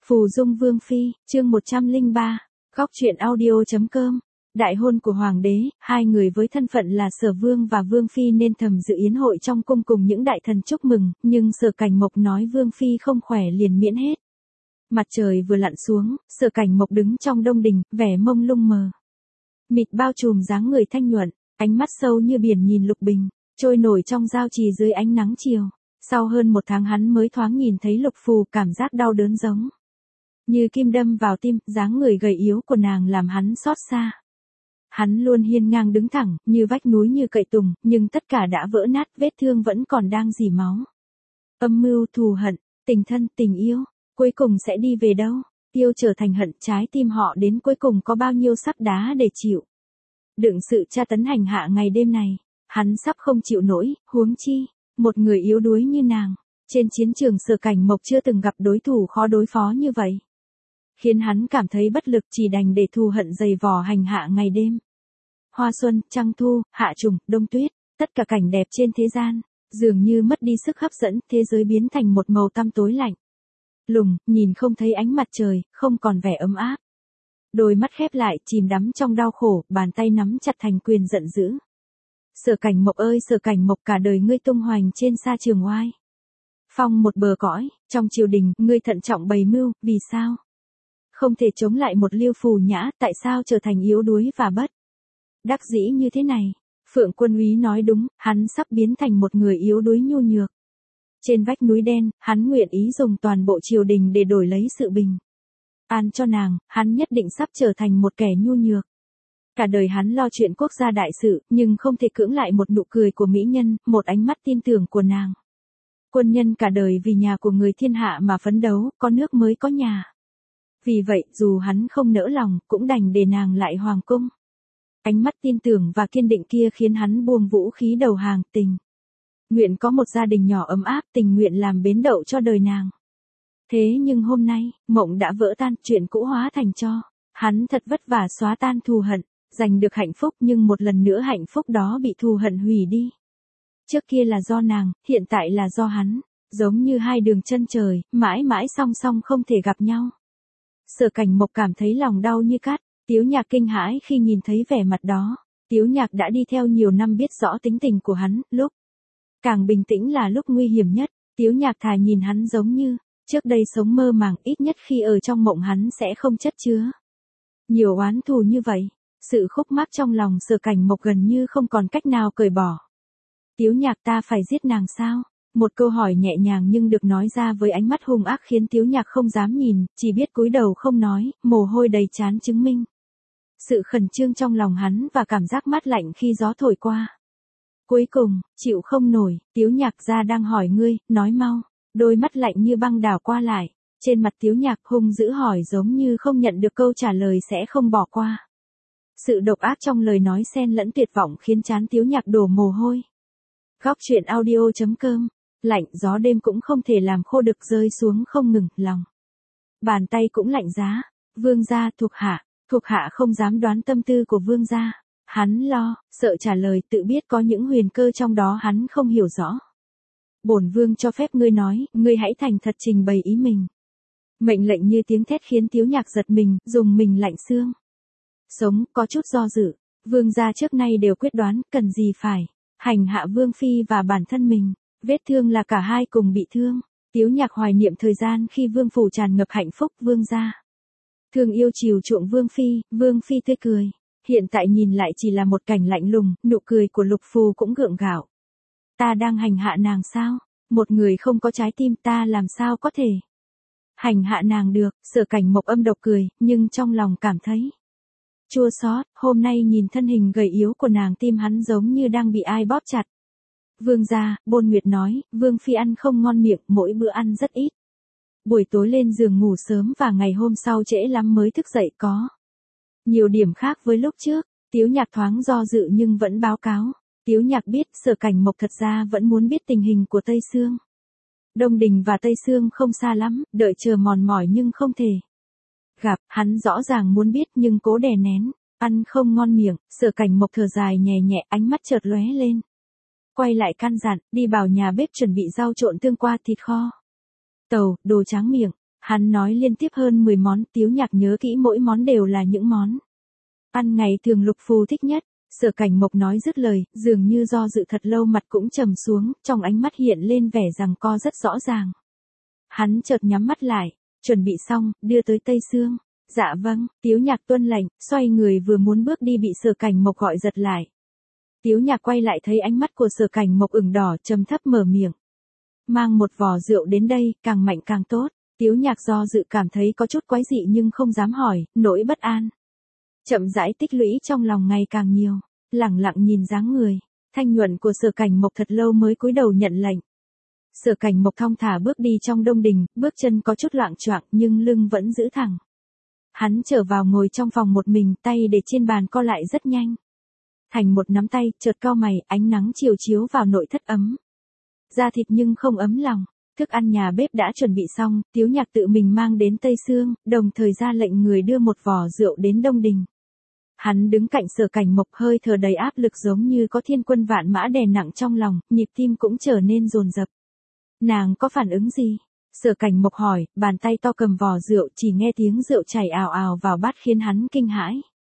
Phù Dung Vương Phi, chương 103, góc truyện audio.com. Đại hôn của Hoàng đế, hai người với thân phận là Sở Vương và Vương Phi nên thầm dự yến hội trong cung cùng những đại thần chúc mừng, nhưng Sở Cảnh Mộc nói Vương Phi không khỏe liền miễn hết. Mặt trời vừa lặn xuống, Sở Cảnh Mộc đứng trong đông đình, vẻ mông lung mờ mịt bao trùm dáng người thanh nhuận, ánh mắt sâu như biển nhìn Lục Bình, trôi nổi trong giao trì dưới ánh nắng chiều. Sau hơn một tháng hắn mới thoáng nhìn thấy Lục Phù, cảm giác đau đớn giống như kim đâm vào tim, dáng người gầy yếu của nàng làm hắn xót xa. Hắn luôn hiên ngang đứng thẳng, như vách núi như cậy tùng, nhưng tất cả đã vỡ nát, vết thương vẫn còn đang rỉ máu. Âm mưu, thù hận, tình thân, tình yêu, cuối cùng sẽ đi về đâu? Yêu trở thành hận, trái tim họ đến cuối cùng có bao nhiêu sắt đá để chịu? Đựng sự tra tấn hành hạ ngày đêm này, hắn sắp không chịu nổi, huống chi một người yếu đuối như nàng. Trên chiến trường Sở Cảnh Mộc chưa từng gặp đối thủ khó đối phó như vậy, khiến hắn cảm thấy bất lực, chỉ đành để thù hận dày vò hành hạ ngày đêm. Hoa xuân, trăng thu, hạ trùng, đông tuyết, tất cả cảnh đẹp trên thế gian dường như mất đi sức hấp dẫn, thế giới biến thành một màu tăm tối lạnh lùng, nhìn không thấy ánh mặt trời, không còn vẻ ấm áp. Đôi mắt khép lại, chìm đắm trong đau khổ, bàn tay nắm chặt thành quyền giận dữ. Sở Cảnh Mộc ơi Sở Cảnh Mộc, cả đời ngươi tung hoành trên sa trường oai phong một bờ cõi, trong triều đình, ngươi thận trọng bày mưu, vì sao không thể chống lại một Liêu Phù Nhã, tại sao trở thành yếu đuối và bất đắc dĩ như thế này? Phượng Quân Úy nói đúng, hắn sắp biến thành một người yếu đuối nhu nhược. Trên vách núi đen, hắn nguyện ý dùng toàn bộ triều đình để đổi lấy sự bình an cho nàng, hắn nhất định sắp trở thành một kẻ nhu nhược. Cả đời hắn lo chuyện quốc gia đại sự, nhưng không thể cưỡng lại một nụ cười của mỹ nhân, một ánh mắt tin tưởng của nàng. Quân nhân cả đời vì nhà của người thiên hạ mà phấn đấu, có nước mới có nhà. Vì vậy, dù hắn không nỡ lòng, cũng đành để nàng lại hoàng cung. Ánh mắt tin tưởng và kiên định kia khiến hắn buông vũ khí đầu hàng, tình nguyện có một gia đình nhỏ ấm áp, tình nguyện làm bến đậu cho đời nàng. Thế nhưng hôm nay, mộng đã vỡ tan, chuyện cũ hóa thành tro. Hắn thật vất vả xóa tan thù hận, giành được hạnh phúc, nhưng một lần nữa hạnh phúc đó bị thù hận hủy đi. Trước kia là do nàng, hiện tại là do hắn, giống như hai đường chân trời, mãi mãi song song không thể gặp nhau. Sở Cảnh Mộc cảm thấy lòng đau như cắt, Tiếu Nhạc kinh hãi khi nhìn thấy vẻ mặt đó. Tiếu Nhạc đã đi theo nhiều năm, biết rõ tính tình của hắn, lúc càng bình tĩnh là lúc nguy hiểm nhất. Tiếu Nhạc thà nhìn hắn giống như trước đây sống mơ màng, ít nhất khi ở trong mộng hắn sẽ không chất chứa nhiều oán thù như vậy. Sự khúc mắc trong lòng Sở Cảnh Mộc gần như không còn cách nào cởi bỏ. Tiếu Nhạc, ta phải giết nàng sao? Một câu hỏi nhẹ nhàng nhưng được nói ra với ánh mắt hung ác khiến Tiếu Nhạc không dám nhìn, chỉ biết cúi đầu không nói, mồ hôi đầy trán chứng minh sự khẩn trương trong lòng hắn và cảm giác mát lạnh khi gió thổi qua. Cuối cùng, chịu không nổi, Tiếu Nhạc, ra đang hỏi ngươi, nói mau. Đôi mắt lạnh như băng đảo qua lại, trên mặt Tiếu Nhạc hung dữ hỏi giống như không nhận được câu trả lời sẽ không bỏ qua. Sự độc ác trong lời nói xen lẫn tuyệt vọng khiến trán Tiếu Nhạc đổ mồ hôi. Góc truyện audio.com. Lạnh gió đêm cũng không thể làm khô được, rơi xuống không ngừng, lòng bàn tay cũng lạnh giá. Vương gia, thuộc hạ không dám đoán tâm tư của vương gia. Hắn lo, sợ trả lời, tự biết có những huyền cơ trong đó hắn không hiểu rõ. Bổn vương cho phép ngươi nói, ngươi hãy thành thật trình bày ý mình. Mệnh lệnh như tiếng thét khiến Tiếu Nhạc giật mình, dùng mình lạnh xương sống, có chút do dự. Vương gia trước nay đều quyết đoán, cần gì phải hành hạ Vương Phi và bản thân mình. Vết thương là cả hai cùng bị thương. Tiếu Nhạc hoài niệm thời gian khi Vương phủ tràn ngập hạnh phúc, vương gia thương yêu chiều chuộng Vương Phi tươi cười. Hiện tại nhìn lại chỉ là một cảnh lạnh lùng, nụ cười của Lục Phù cũng gượng gạo. Ta đang hành hạ nàng sao? Một người không có trái tim, ta làm sao có thể hành hạ nàng được? Sở Cảnh Mộc âm độc cười, nhưng trong lòng cảm thấy chua xót. Hôm nay nhìn thân hình gầy yếu của nàng, tim hắn giống như đang bị ai bóp chặt. Vương gia, Bôn Nguyệt nói, Vương Phi ăn không ngon miệng, mỗi bữa ăn rất ít. Buổi tối lên giường ngủ sớm và ngày hôm sau trễ lắm mới thức dậy, có nhiều điểm khác với lúc trước. Tiếu Nhạc thoáng do dự nhưng vẫn báo cáo. Tiếu Nhạc biết Sở Cảnh Mộc thật ra vẫn muốn biết tình hình của Tây Sương. Đông Đình và Tây Sương không xa lắm, đợi chờ mòn mỏi nhưng không thể gặp. Hắn rõ ràng muốn biết nhưng cố đè nén, ăn không ngon miệng. Sở Cảnh Mộc thở dài nhẹ nhẹ, ánh mắt chợt lóe lên. Quay lại căn dặn, đi vào nhà bếp chuẩn bị rau trộn tương qua thịt kho. Tàu, đồ tráng miệng. Hắn nói liên tiếp hơn 10 món, Tiếu Nhạc nhớ kỹ mỗi món đều là những món ăn ngày thường Lục Phù thích nhất. Sở Cảnh Mộc nói dứt lời, dường như do dự thật lâu mặt cũng trầm xuống, trong ánh mắt hiện lên vẻ giằng co rất rõ ràng. Hắn chợt nhắm mắt lại, chuẩn bị xong, đưa tới Tây Sương. Dạ vâng, Tiếu Nhạc tuân lệnh, xoay người vừa muốn bước đi bị Sở Cảnh Mộc gọi giật lại. Tiếu Nhạc quay lại thấy ánh mắt của Sở Cảnh Mộc ửng đỏ, trầm thấp mở miệng. Mang một vò rượu đến đây, càng mạnh càng tốt. Tiếu Nhạc do dự cảm thấy có chút quái dị nhưng không dám hỏi, nỗi bất an chậm rãi tích lũy trong lòng ngày càng nhiều, lẳng lặng nhìn dáng người thanh nhuận của Sở Cảnh Mộc thật lâu mới cúi đầu nhận lệnh. Sở Cảnh Mộc thong thả bước đi trong đông đình, bước chân có chút loạng choạng nhưng lưng vẫn giữ thẳng. Hắn trở vào ngồi trong phòng một mình, tay để trên bàn co lại rất nhanh. Thành một nắm tay, chợt cau mày, ánh nắng chiều chiếu vào nội thất ấm. Da thịt nhưng không ấm lòng. Thức ăn nhà bếp đã chuẩn bị xong, Tiếu Nhạc tự mình mang đến Tây Sương, đồng thời ra lệnh người đưa một vò rượu đến Đông Đình. Hắn đứng cạnh Sở Cảnh Mộc, hơi thở đầy áp lực giống như có thiên quân vạn mã đè nặng trong lòng, nhịp tim cũng trở nên dồn dập. Nàng có phản ứng gì? Sở Cảnh Mộc hỏi, bàn tay to cầm vò rượu, chỉ nghe tiếng rượu chảy ào ào vào bát khiến hắn kinh hãi.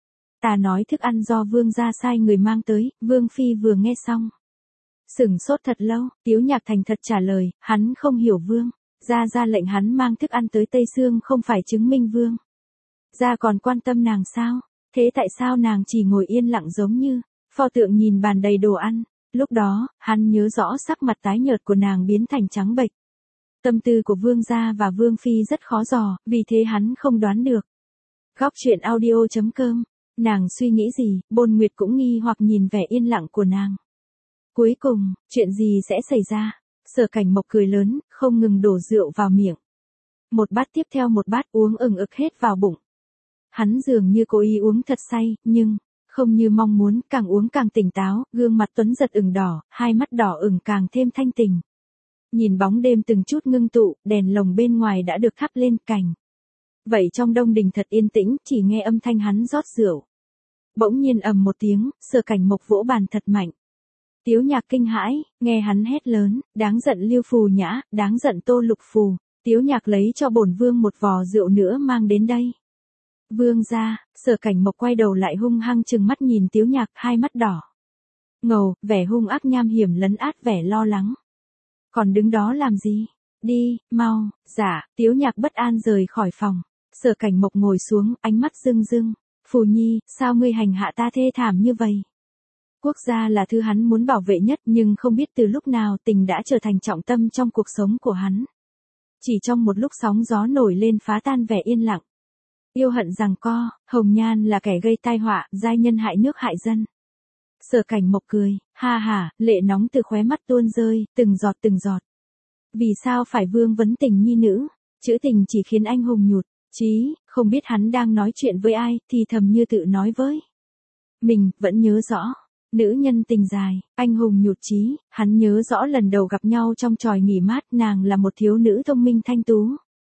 Ta nói thức ăn do Vương gia sai người mang tới, Vương Phi vừa nghe xong. Sửng sốt thật lâu, Tiếu Nhạc thành thật trả lời, hắn không hiểu Vương gia ra lệnh hắn mang thức ăn tới Tây Sương không phải chứng minh Vương gia còn quan tâm nàng sao? Thế tại sao nàng chỉ ngồi yên lặng giống như pho tượng nhìn bàn đầy đồ ăn? Lúc đó, hắn nhớ rõ sắc mặt tái nhợt của nàng biến thành trắng bệch. Tâm tư của Vương gia và Vương Phi rất khó dò, vì thế hắn không đoán được. Góc truyện audio.com. Nàng suy nghĩ gì, Bôn Nguyệt cũng nghi hoặc nhìn vẻ yên lặng của nàng. Cuối cùng, chuyện gì sẽ xảy ra? Sở Cảnh Mộc cười lớn, không ngừng đổ rượu vào miệng. Một bát tiếp theo một bát uống ừng ực hết vào bụng. Hắn dường như cố ý uống thật say, nhưng không như mong muốn, càng uống càng tỉnh táo, gương mặt tuấn giật ửng đỏ, hai mắt đỏ ửng càng thêm thanh tình. Nhìn bóng đêm từng chút ngưng tụ, đèn lồng bên ngoài đã được thắp lên cành. Vậy trong đông đình thật yên tĩnh, chỉ nghe âm thanh hắn rót rượu. Bỗng nhiên ầm một tiếng, Sở Cảnh Mộc vỗ bàn thật mạnh. Tiếu Nhạc kinh hãi, nghe hắn hét lớn, đáng giận Lưu Phù Nhã, đáng giận Tô Lục Phù. Tiếu Nhạc lấy cho bổn vương một vò rượu nữa mang đến đây. Vương gia, Sở Cảnh Mộc quay đầu lại hung hăng trừng mắt nhìn Tiếu Nhạc, hai mắt đỏ ngầu, vẻ hung ác nham hiểm lấn át vẻ lo lắng. Còn đứng đó làm gì? Đi, mau. Dạ, Tiếu Nhạc bất an rời khỏi phòng. Sở Cảnh Mộc ngồi xuống, ánh mắt rưng rưng. Phù Nhi, sao ngươi hành hạ ta thê thảm như vậy? Quốc gia là thứ hắn muốn bảo vệ nhất, nhưng không biết từ lúc nào tình đã trở thành trọng tâm trong cuộc sống của hắn. Chỉ trong một lúc sóng gió nổi lên phá tan vẻ yên lặng. Yêu hận giằng co, Hồng Nhan là kẻ gây tai họa, giai nhân hại nước hại dân. Sở Cảnh Mộc cười, ha ha, lệ nóng từ khóe mắt tuôn rơi, từng giọt từng giọt. Vì sao phải vương vấn tình nhi nữ? Chữ tình chỉ khiến anh hùng nhụt chí, không biết hắn đang nói chuyện với ai, thì thầm như tự nói với mình, vẫn nhớ rõ. Nữ nhân tình dài, anh hùng nhụt chí, hắn nhớ rõ lần đầu gặp nhau trong tròi nghỉ mát, nàng là một thiếu nữ thông minh thanh tú.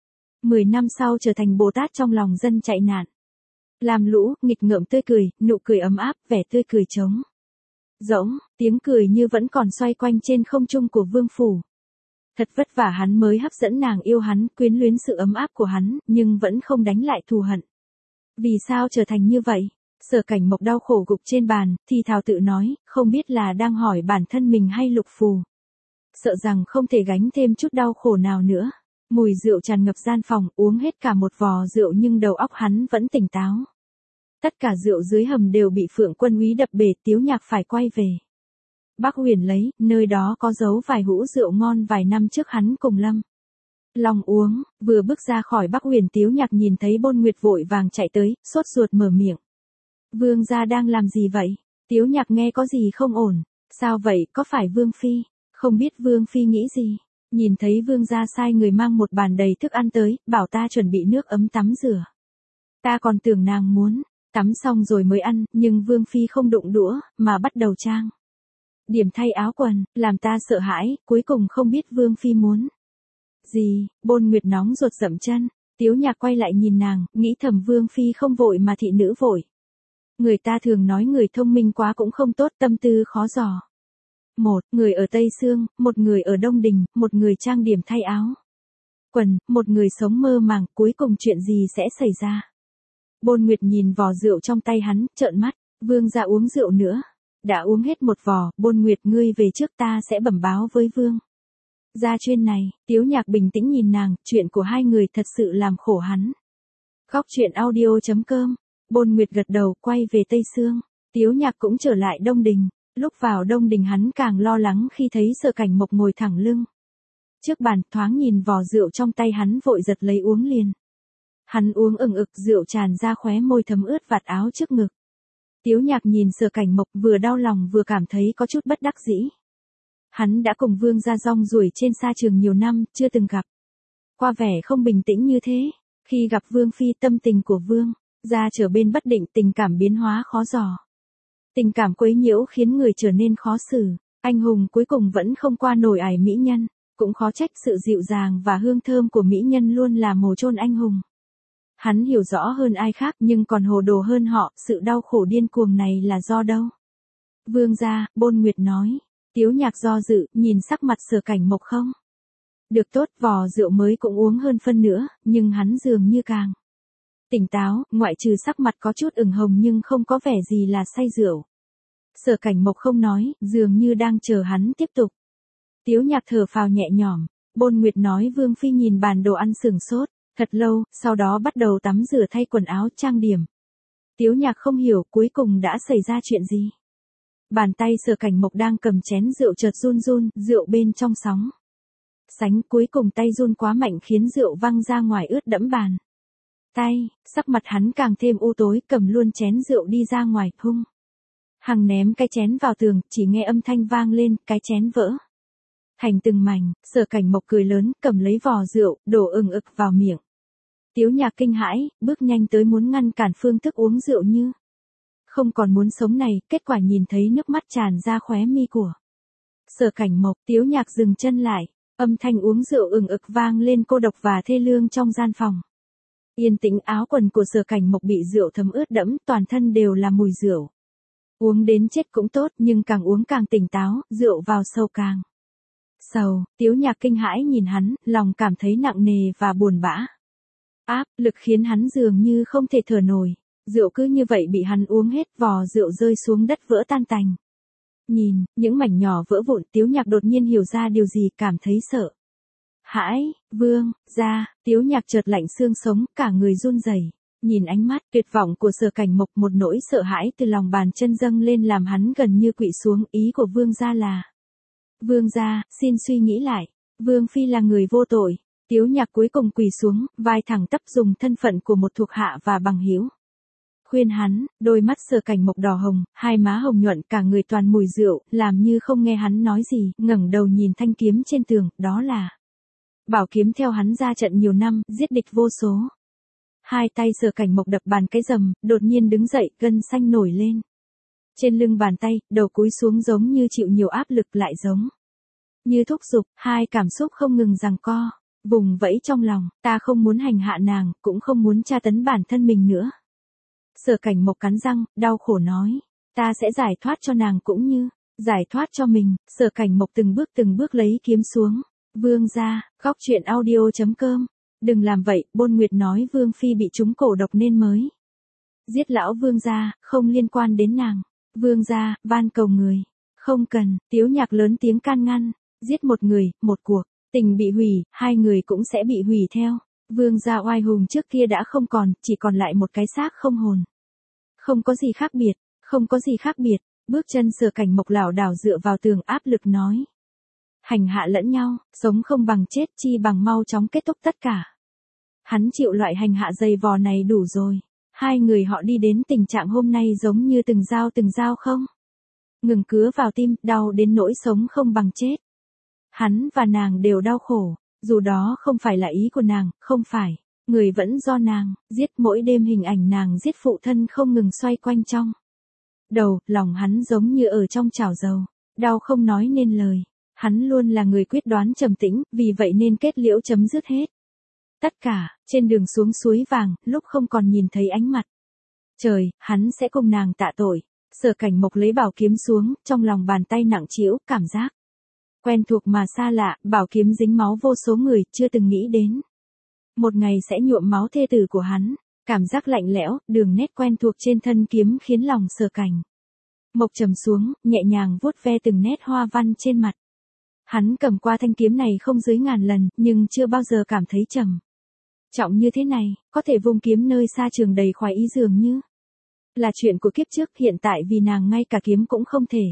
10 năm sau trở thành Bồ Tát trong lòng dân chạy nạn. Làm lũ, nghịch ngợm tươi cười, nụ cười ấm áp, vẻ tươi cười trống rỗng, tiếng cười như vẫn còn xoay quanh trên không trung của vương phủ. Thật vất vả hắn mới hấp dẫn nàng yêu hắn, quyến luyến sự ấm áp của hắn, nhưng vẫn không đánh lại thù hận. Vì sao trở thành như vậy? Sở Cảnh Mộc đau khổ gục trên bàn, thì thào tự nói, không biết là đang hỏi bản thân mình hay Lục Phù. Sợ rằng không thể gánh thêm chút đau khổ nào nữa. Mùi rượu tràn ngập gian phòng, uống hết cả một vò rượu nhưng đầu óc hắn vẫn tỉnh táo. Tất cả rượu dưới hầm đều bị Phượng Quân Úy đập bể, Tiếu Nhạc phải quay về Bắc Huyền lấy, nơi đó có giấu vài hũ rượu ngon vài năm trước hắn cùng Lâm Long uống. Vừa bước ra khỏi Bắc Huyền, Tiếu Nhạc nhìn thấy Bôn Nguyệt vội vàng chạy tới, sốt ruột mở miệng. Vương gia đang làm gì vậy? Tiếu Nhạc nghe có gì không ổn. Sao vậy, có phải Vương Phi? Không biết Vương Phi nghĩ gì? Nhìn thấy Vương gia sai người mang một bàn đầy thức ăn tới, bảo ta chuẩn bị nước ấm tắm rửa. Ta còn tưởng nàng muốn tắm xong rồi mới ăn, nhưng Vương Phi không đụng đũa, mà bắt đầu trang điểm thay áo quần, làm ta sợ hãi, cuối cùng không biết Vương Phi muốn gì. Bôn Nguyệt nóng ruột dậm chân. Tiếu Nhạc quay lại nhìn nàng, nghĩ thầm Vương Phi không vội mà thị nữ vội. Người ta thường nói người thông minh quá cũng không tốt, tâm tư khó dò. Một người ở Tây Sương, một người ở Đông Đình, một người trang điểm thay áo quần, một người sống mơ màng, cuối cùng chuyện gì sẽ xảy ra. Bôn Nguyệt nhìn vò rượu trong tay hắn, trợn mắt, vương gia uống rượu nữa. Đã uống hết một vò, Bôn Nguyệt ngươi về trước ta sẽ bẩm báo với vương gia chuyện này. Tiếu Nhạc bình tĩnh nhìn nàng, chuyện của hai người thật sự làm khổ hắn. Góc truyện audio.com, Bôn Nguyệt gật đầu, quay về Tây Sương. Tiếu Nhạc cũng trở lại Đông Đình. Lúc vào Đông Đình hắn càng lo lắng khi thấy Sở Cảnh Mộc ngồi thẳng lưng trước bàn, thoáng nhìn vò rượu trong tay hắn vội giật lấy uống liền. Hắn uống ừng ực, rượu tràn ra khóe môi thấm ướt vạt áo trước ngực. Tiếu Nhạc nhìn Sở Cảnh Mộc, vừa đau lòng vừa cảm thấy có chút bất đắc dĩ. Hắn đã cùng vương gia rong ruổi trên sa trường nhiều năm, chưa từng gặp qua vẻ không bình tĩnh như thế. Khi gặp vương phi, tâm tình của vương gia trở bên bất định, tình cảm biến hóa khó dò. Tình cảm quấy nhiễu khiến người trở nên khó xử. Anh hùng cuối cùng vẫn không qua nổi ải mỹ nhân. Cũng khó trách sự dịu dàng và hương thơm của mỹ nhân luôn là mồ chôn anh hùng. Hắn hiểu rõ hơn ai khác nhưng còn hồ đồ hơn họ, sự đau khổ điên cuồng này là do đâu? Vương gia, Bôn Nguyệt nói. Tiếu Nhạc do dự, nhìn sắc mặt Sở Cảnh Mộc không được tốt, vò rượu mới cũng uống hơn phân nữa, nhưng hắn dường như càng tỉnh táo, ngoại trừ sắc mặt có chút ửng hồng nhưng không có vẻ gì là say rượu. Sở Cảnh Mộc không nói, dường như đang chờ hắn tiếp tục. Tiếu Nhạc thở phào nhẹ nhõm. Bôn Nguyệt nói vương phi nhìn bàn đồ ăn sửng sốt thật lâu, sau đó bắt đầu tắm rửa thay quần áo trang điểm. Tiếu Nhạc không hiểu cuối cùng đã xảy ra chuyện gì. Bàn tay Sở Cảnh Mộc đang cầm chén rượu chợt run run, rượu bên trong sóng sánh, cuối cùng tay run quá mạnh khiến rượu văng ra ngoài ướt đẫm bàn tay. Sắc mặt hắn càng thêm u tối, cầm luôn chén rượu đi ra ngoài, hung hăng ném cái chén vào tường, chỉ nghe âm thanh vang lên, cái chén vỡ thành từng mảnh. Sở Cảnh Mộc cười lớn, cầm lấy vò rượu, đổ ừng ực vào miệng. Tiếu Nhạc kinh hãi, bước nhanh tới muốn ngăn cản phương thức uống rượu như không còn muốn sống này, kết quả nhìn thấy nước mắt tràn ra khóe mi của Sở Cảnh Mộc. Tiếu Nhạc dừng chân lại, âm thanh uống rượu ừng ực vang lên cô độc và thê lương trong gian phòng. Yên tĩnh, áo quần của Sở Cảnh Mộc bị rượu thấm ướt đẫm, toàn thân đều là mùi rượu. Uống đến chết cũng tốt, nhưng càng uống càng tỉnh táo, rượu vào sâu càng sầu. Tiếu Nhạc kinh hãi nhìn hắn, lòng cảm thấy nặng nề và buồn bã. Áp lực khiến hắn dường như không thể thở nổi. Rượu cứ như vậy bị hắn uống hết, vò rượu rơi xuống đất vỡ tan tành. Nhìn những mảnh nhỏ vỡ vụn, Tiếu Nhạc đột nhiên hiểu ra điều gì, cảm thấy sợ hãi. Vương gia, Tiếu Nhạc chợt lạnh xương sống, cả người run rẩy. Nhìn ánh mắt tuyệt vọng của Sở Cảnh Mộc, một nỗi sợ hãi từ lòng bàn chân dâng lên làm hắn gần như quỵ xuống. Ý của vương gia là: vương gia, xin suy nghĩ lại. Vương phi là người vô tội. Tiếu Nhạc cuối cùng quỳ xuống, vai thẳng tắp dùng thân phận của một thuộc hạ và bằng hữu khuyên hắn. Đôi mắt Sở Cảnh Mộc đỏ hồng, hai má hồng nhuận, cả người toàn mùi rượu, làm như không nghe hắn nói gì, ngẩng đầu nhìn thanh kiếm trên tường, đó là bảo kiếm theo hắn ra trận nhiều năm, giết địch vô số. Hai tay Sở Cảnh Mộc đập bàn cái rầm, đột nhiên đứng dậy, gân xanh nổi lên trên lưng bàn tay, đầu cúi xuống giống như chịu nhiều áp lực, lại giống như thúc giục. Hai cảm xúc không ngừng giằng co, vùng vẫy trong lòng. Ta không muốn hành hạ nàng, cũng không muốn tra tấn bản thân mình nữa. Sở Cảnh Mộc cắn răng, đau khổ nói. Ta sẽ giải thoát cho nàng cũng như giải thoát cho mình. Sở Cảnh Mộc từng bước lấy kiếm xuống. Vương gia, góc truyện audio.com. Đừng làm vậy, Bôn Nguyệt nói vương phi bị trúng cổ độc nên mới giết lão vương gia, không liên quan đến nàng. Vương gia, van cầu người. Không cần. Tiếu Nhạc lớn tiếng can ngăn. Giết một người, một cuộc tình bị hủy, hai người cũng sẽ bị hủy theo. Vương gia oai hùng trước kia đã không còn, chỉ còn lại một cái xác không hồn. Không có gì khác biệt, không có gì khác biệt. Bước chân Sở Cảnh Mộc lảo đảo dựa vào tường, áp lực nói. Hành hạ lẫn nhau, sống không bằng chết, chi bằng mau chóng kết thúc tất cả. Hắn chịu loại hành hạ dày vò này đủ rồi. Hai người họ đi đến tình trạng hôm nay giống như từng dao không ngừng cứa vào tim, đau đến nỗi sống không bằng chết. Hắn và nàng đều đau khổ, dù đó không phải là ý của nàng, không phải, người vẫn do nàng giết. Mỗi đêm hình ảnh nàng giết phụ thân không ngừng xoay quanh trong đầu, lòng hắn giống như ở trong chảo dầu, đau không nói nên lời. Hắn luôn là người quyết đoán trầm tĩnh, vì vậy nên kết liễu chấm dứt hết tất cả. Trên đường xuống suối vàng, lúc không còn nhìn thấy ánh mặt trời, hắn sẽ cùng nàng tạ tội. Sở Cảnh Mộc lấy bảo kiếm xuống, trong lòng bàn tay nặng trĩu, cảm giác Quen thuộc mà xa lạ, bảo kiếm dính máu vô số người, chưa từng nghĩ đến. Một ngày sẽ nhuộm máu thê tử của hắn, cảm giác lạnh lẽo, đường nét quen thuộc trên thân kiếm khiến lòng Sở Cảnh Mộc trầm xuống, nhẹ nhàng vuốt ve từng nét hoa văn trên mặt. Hắn cầm qua thanh kiếm này không dưới ngàn lần, nhưng chưa bao giờ cảm thấy trầm trọng như thế này, có thể vung kiếm nơi xa trường đầy khoái ý dường như là chuyện của kiếp trước, hiện tại vì nàng ngay cả kiếm cũng không thể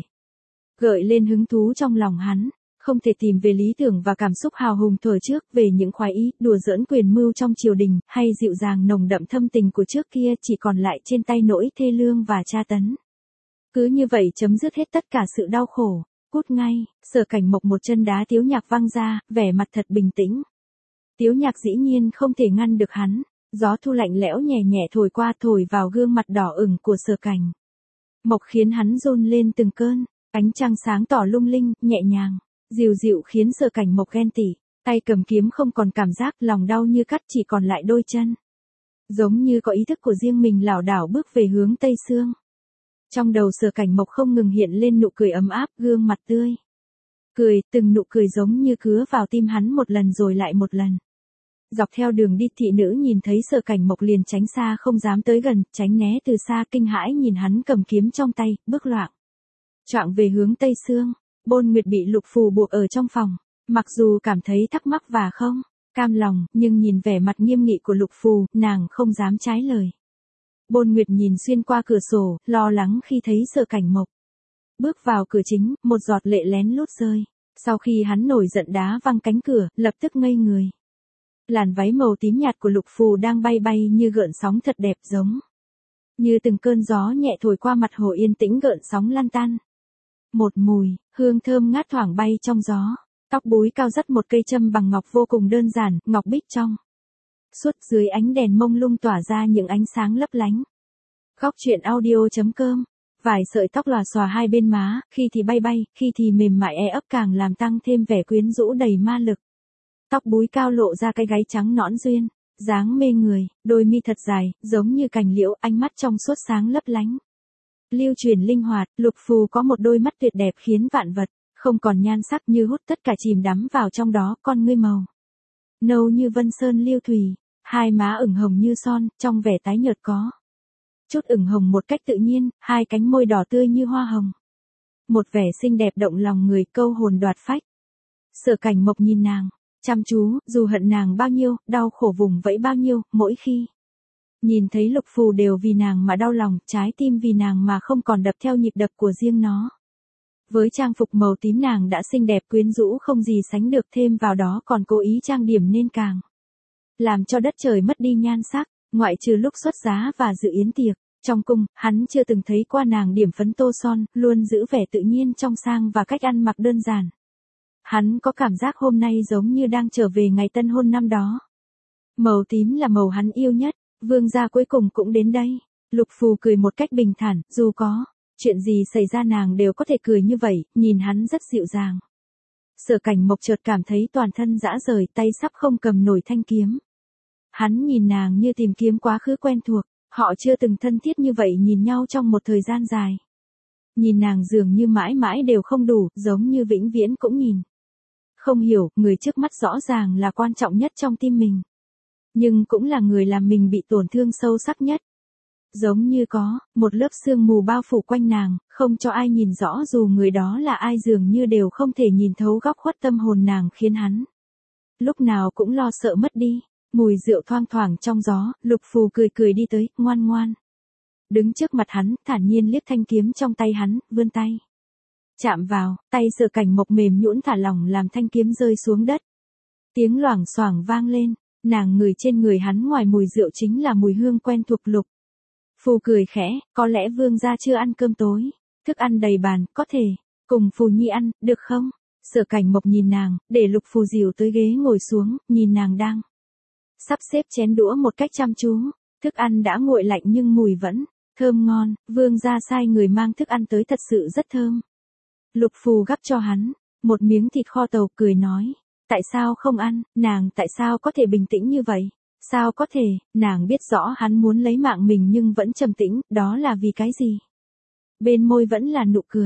gợi lên hứng thú trong lòng hắn, không thể tìm về lý tưởng và cảm xúc hào hùng thuở trước, về những khoái ý, đùa giỡn quyền mưu trong triều đình, hay dịu dàng nồng đậm thâm tình của trước kia, chỉ còn lại trên tay nỗi thê lương và tra tấn. Cứ như vậy chấm dứt hết tất cả sự đau khổ. Cút ngay, Sở Cảnh Mộc một chân đá Tiếu Nhạc văng ra, vẻ mặt thật bình tĩnh. Tiếu Nhạc dĩ nhiên không thể ngăn được hắn, gió thu lạnh lẽo nhẹ nhẹ thổi qua, thổi vào gương mặt đỏ ửng của Sở Cảnh Mộc khiến hắn run lên từng cơn. Ánh trăng sáng tỏ lung linh, nhẹ nhàng, dịu dịu khiến Sở Cảnh Mộc ghen tị, tay cầm kiếm không còn cảm giác, lòng đau như cắt, chỉ còn lại đôi chân. Giống như có ý thức của riêng mình, lảo đảo bước về hướng Tây Sương. Trong đầu Sở Cảnh Mộc không ngừng hiện lên nụ cười ấm áp, gương mặt tươi cười, từng nụ cười giống như cứa vào tim hắn một lần rồi lại một lần. Dọc theo đường đi, thị nữ nhìn thấy Sở Cảnh Mộc liền tránh xa, không dám tới gần, tránh né từ xa, kinh hãi nhìn hắn cầm kiếm trong tay, bước loạng choạng về hướng Tây Sương. Bôn Nguyệt bị Lục Phù buộc ở trong phòng, mặc dù cảm thấy thắc mắc và không cam lòng, nhưng nhìn vẻ mặt nghiêm nghị của Lục Phù, nàng không dám trái lời. Bôn Nguyệt nhìn xuyên qua cửa sổ, lo lắng khi thấy Sở Cảnh Mộc bước vào cửa chính, một giọt lệ lén lút rơi. Sau khi hắn nổi giận đá văng cánh cửa, lập tức ngây người. Làn váy màu tím nhạt của Lục Phù đang bay bay như gợn sóng, thật đẹp, giống như từng cơn gió nhẹ thổi qua mặt hồ yên tĩnh, gợn sóng lan tan. Một mùi hương thơm ngát thoảng bay trong gió. Tóc búi cao dắt một cây châm bằng ngọc vô cùng đơn giản, ngọc bích trong suốt, dưới ánh đèn mông lung tỏa ra những ánh sáng lấp lánh. Góc truyện audio.com. Vài sợi tóc lòa xòa hai bên má, khi thì bay bay, khi thì mềm mại ấp, càng làm tăng thêm vẻ quyến rũ đầy ma lực. Tóc búi cao lộ ra cái gáy trắng nõn duyên dáng mê người, đôi mi thật dài, giống như cành liễu, ánh mắt trong suốt sáng lấp lánh. Lưu chuyển linh hoạt, Lục Phù có một đôi mắt tuyệt đẹp khiến vạn vật không còn nhan sắc, như hút tất cả chìm đắm vào trong đó, con ngươi màu nâu như vân sơn liêu thủy, hai má ửng hồng như son, trong vẻ tái nhợt có chút ửng hồng một cách tự nhiên, hai cánh môi đỏ tươi như hoa hồng. Một vẻ xinh đẹp động lòng người, câu hồn đoạt phách. Sở Cảnh Mộc nhìn nàng chăm chú, dù hận nàng bao nhiêu, đau khổ vùng vẫy bao nhiêu, mỗi khi nhìn thấy Lục Phù đều vì nàng mà đau lòng, trái tim vì nàng mà không còn đập theo nhịp đập của riêng nó. Với trang phục màu tím nàng đã xinh đẹp quyến rũ không gì sánh được, thêm vào đó còn cố ý trang điểm nên càng làm cho đất trời mất đi nhan sắc, ngoại trừ lúc xuất giá và dự yến tiệc. Trong cung, hắn chưa từng thấy qua nàng điểm phấn tô son, luôn giữ vẻ tự nhiên trong sang và cách ăn mặc đơn giản. Hắn có cảm giác hôm nay giống như đang trở về ngày tân hôn năm đó. Màu tím là màu hắn yêu nhất, vương gia cuối cùng cũng đến đây. Lục Phù cười một cách bình thản, dù có chuyện gì xảy ra nàng đều có thể cười như vậy, nhìn hắn rất dịu dàng. Sở Cảnh Mộc chợt cảm thấy toàn thân rã rời, tay sắp không cầm nổi thanh kiếm. Hắn nhìn nàng như tìm kiếm quá khứ quen thuộc, họ chưa từng thân thiết như vậy nhìn nhau trong một thời gian dài. Nhìn nàng dường như mãi mãi đều không đủ, giống như vĩnh viễn cũng nhìn không hiểu, người trước mắt rõ ràng là quan trọng nhất trong tim mình. Nhưng cũng là người làm mình bị tổn thương sâu sắc nhất. Giống như có một lớp sương mù bao phủ quanh nàng, không cho ai nhìn rõ dù người đó là ai, dường như đều không thể nhìn thấu góc khuất tâm hồn nàng, khiến hắn lúc nào cũng lo sợ mất đi. Mùi rượu thoang thoảng trong gió, Lục Phù cười cười đi tới, ngoan ngoan đứng trước mặt hắn, thản nhiên liếc thanh kiếm trong tay hắn, vươn tay chạm vào, tay Sở Cảnh Mộc mềm nhũn thả lỏng làm thanh kiếm rơi xuống đất. Tiếng loảng xoảng vang lên, nàng ngửi trên người hắn ngoài mùi rượu chính là mùi hương quen thuộc. Lục Phù cười khẽ, có lẽ vương gia chưa ăn cơm tối, thức ăn đầy bàn, có thể cùng Phù Nhi ăn, được không? Sở Cảnh Mộc nhìn nàng, để Lục Phù dìu tới ghế ngồi xuống, nhìn nàng đang sắp xếp chén đũa một cách chăm chú. Thức ăn đã nguội lạnh nhưng mùi vẫn thơm ngon, vương gia sai người mang thức ăn tới, thật sự rất thơm. Lục Phù gắp cho hắn một miếng thịt kho tàu, cười nói, tại sao không ăn? Nàng tại sao có thể bình tĩnh như vậy? Sao có thể? Nàng biết rõ hắn muốn lấy mạng mình nhưng vẫn trầm tĩnh, đó là vì cái gì? Bên môi vẫn là nụ cười.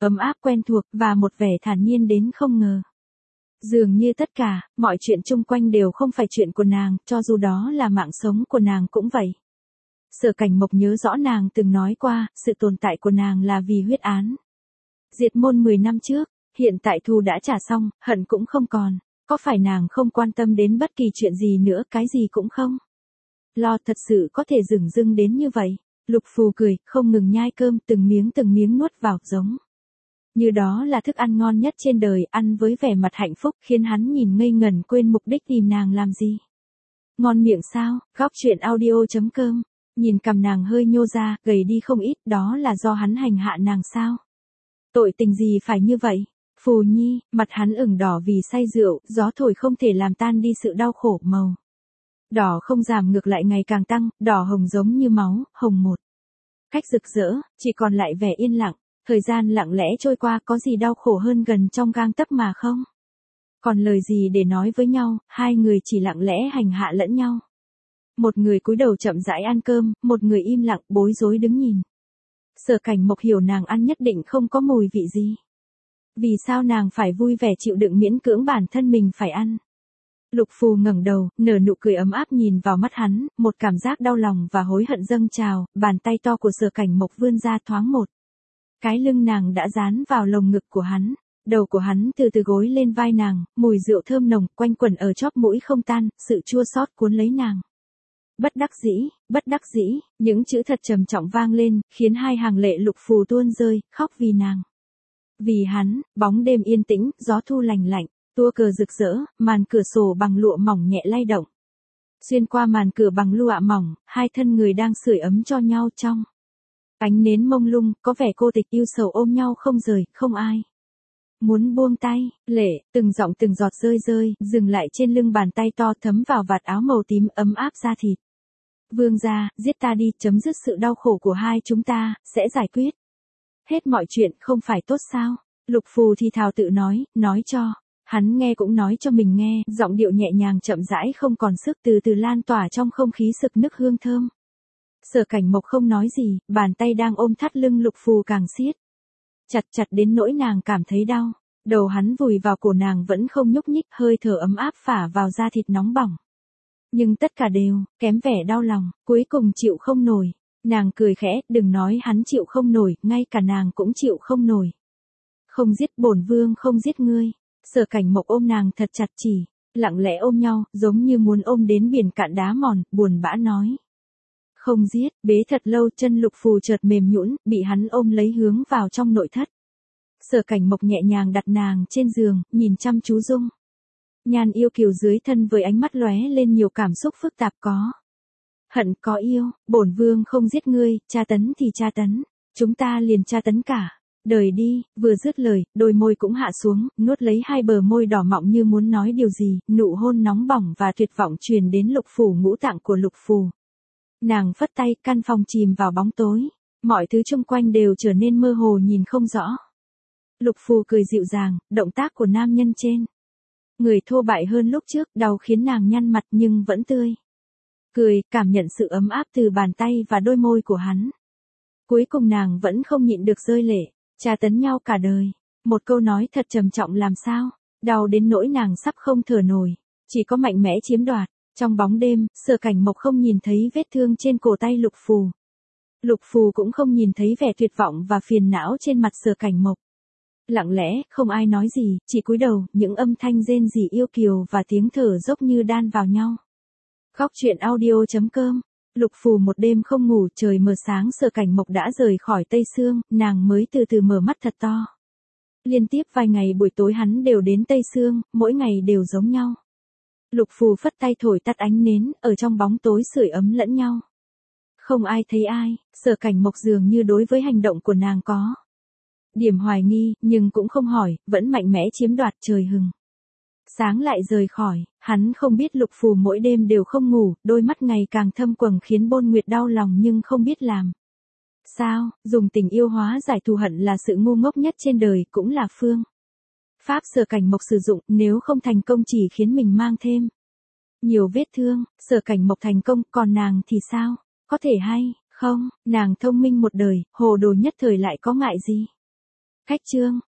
ấm áp quen thuộc và một vẻ thản nhiên đến không ngờ. Dường như tất cả, mọi chuyện chung quanh đều không phải chuyện của nàng, cho dù đó là mạng sống của nàng cũng vậy. Sở Cảnh Mộc nhớ rõ nàng từng nói qua, sự tồn tại của nàng là vì huyết án. Diệt môn 10 năm trước, hiện tại thù đã trả xong, hận cũng không còn. Có phải nàng không quan tâm đến bất kỳ chuyện gì nữa, cái gì cũng không? Lo thật sự có thể dửng dưng đến như vậy. Lục Phù cười, không ngừng nhai cơm, từng miếng nuốt vào, giống như đó là thức ăn ngon nhất trên đời, ăn với vẻ mặt hạnh phúc, khiến hắn nhìn ngây ngẩn quên mục đích tìm nàng làm gì. Ngon miệng sao? Góc truyện audio.com. Nhìn cằm nàng hơi nhô ra, gầy đi không ít, đó là do hắn hành hạ nàng sao? Tội tình gì phải như vậy? Phù Nhi, mặt hắn ửng đỏ vì say rượu, gió thổi không thể làm tan đi sự đau khổ, màu đỏ không giảm ngược lại ngày càng tăng, đỏ hồng giống như máu, hồng một cách rực rỡ, chỉ còn lại vẻ yên lặng. Thời gian lặng lẽ trôi qua, có gì đau khổ hơn gần trong gang tấc mà không? Còn lời gì để nói với nhau, hai người chỉ lặng lẽ hành hạ lẫn nhau. Một người cúi đầu chậm rãi ăn cơm, một người im lặng bối rối đứng nhìn. Sở Cảnh Mộc hiểu nàng ăn nhất định không có mùi vị gì. Vì sao nàng phải vui vẻ chịu đựng miễn cưỡng bản thân mình phải ăn? Lục Phù ngẩng đầu, nở nụ cười ấm áp nhìn vào mắt hắn, một cảm giác đau lòng và hối hận dâng trào, bàn tay to của Sở Cảnh Mộc vươn ra thoáng một cái lưng nàng đã dán vào lồng ngực của hắn. Đầu của hắn từ từ gối lên vai nàng, mùi rượu thơm nồng quanh quẩn ở chóp mũi không tan, sự chua xót cuốn lấy nàng. Bất đắc dĩ, những chữ thật trầm trọng vang lên, khiến hai hàng lệ Lục Phù tuôn rơi, khóc vì nàng. Vì hắn, bóng đêm yên tĩnh, gió thu lành lạnh, tua cờ rực rỡ, màn cửa sổ bằng lụa mỏng nhẹ lay động. Xuyên qua màn cửa bằng lụa mỏng, hai thân người đang sưởi ấm cho nhau trong ánh nến mông lung, có vẻ cô tịch yêu sầu ôm nhau không rời, không ai muốn buông tay. Lệ, từng giọng từng giọt rơi, dừng lại trên lưng bàn tay to thấm vào vạt áo màu tím ấm áp da thịt. Vương gia, giết ta đi, chấm dứt sự đau khổ của hai chúng ta, sẽ giải quyết hết mọi chuyện, không phải tốt sao? Lục Phù thì thào tự nói cho hắn nghe cũng nói cho mình nghe, giọng điệu nhẹ nhàng chậm rãi không còn sức, từ từ lan tỏa trong không khí sực nức hương thơm. Sở Cảnh Mộc không nói gì, bàn tay đang ôm thắt lưng Lục Phù càng siết chặt đến nỗi nàng cảm thấy đau. Đầu hắn vùi vào cổ nàng vẫn không nhúc nhích, hơi thở ấm áp phả vào da thịt nóng bỏng. Nhưng tất cả đều kém vẻ đau lòng, cuối cùng chịu không nổi. Nàng cười khẽ, đừng nói hắn chịu không nổi, ngay cả nàng cũng chịu không nổi. Không giết bổn vương, không giết ngươi. Sở Cảnh Mộc ôm nàng thật chặt, chỉ lặng lẽ ôm nhau, giống như muốn ôm đến biển cạn đá mòn, buồn bã nói. Không giết, bế thật lâu, chân Lục Phù chợt mềm nhũn, bị hắn ôm lấy hướng vào trong nội thất. Sở Cảnh Mộc nhẹ nhàng đặt nàng trên giường, nhìn chăm chú dung nhan yêu kiều dưới thân với ánh mắt lóe lên nhiều cảm xúc phức tạp, có hận có yêu. Bổn vương không giết ngươi, tra tấn thì tra tấn, chúng ta liền tra tấn cả đời đi. Vừa dứt lời, đôi môi cũng hạ xuống, nuốt lấy hai bờ môi đỏ mọng như muốn nói điều gì, nụ hôn nóng bỏng và tuyệt vọng truyền đến lục phủ ngũ tạng của Lục Phù. Nàng phất tay, căn phòng chìm vào bóng tối, mọi thứ xung quanh đều trở nên mơ hồ nhìn không rõ. Lục Phù cười dịu dàng, động tác của nam nhân trên người thô bại hơn lúc trước, đau khiến nàng nhăn mặt nhưng vẫn tươi cười, cảm nhận sự ấm áp từ bàn tay và đôi môi của hắn. Cuối cùng nàng vẫn không nhịn được rơi lệ, tra tấn nhau cả đời. Một câu nói thật trầm trọng làm sao, đau đến nỗi nàng sắp không thở nổi, chỉ có mạnh mẽ chiếm đoạt. Trong bóng đêm, Sở Cảnh Mộc không nhìn thấy vết thương trên cổ tay Lục Phù. Lục Phù cũng không nhìn thấy vẻ tuyệt vọng và phiền não trên mặt Sở Cảnh Mộc. Lặng lẽ, không ai nói gì, chỉ cúi đầu, những âm thanh rên rỉ yêu kiều và tiếng thở dốc như đan vào nhau. Góc truyện audio.com. Lục Phù một đêm không ngủ, trời mờ sáng Sở Cảnh Mộc đã rời khỏi Tây Sương, nàng mới từ từ mở mắt thật to. Liên tiếp vài ngày buổi tối hắn đều đến Tây Sương, mỗi ngày đều giống nhau. Lục Phù phất tay thổi tắt ánh nến, ở trong bóng tối sưởi ấm lẫn nhau. Không ai thấy ai, Sở Cảnh Mộc dường như đối với hành động của nàng có điểm hoài nghi, nhưng cũng không hỏi, vẫn mạnh mẽ chiếm đoạt. Trời hừng sáng lại rời khỏi, hắn không biết Lục Phù mỗi đêm đều không ngủ, đôi mắt ngày càng thâm quầng khiến Bôn Nguyệt đau lòng nhưng không biết làm sao, dùng tình yêu hóa giải thù hận là sự ngu ngốc nhất trên đời, cũng là phương pháp Sở Cảnh Mộc sử dụng, nếu không thành công chỉ khiến mình mang thêm nhiều vết thương. Sở Cảnh Mộc thành công, còn nàng thì sao? Có thể hay không, nàng thông minh một đời, hồ đồ nhất thời lại có ngại gì? Khách trương.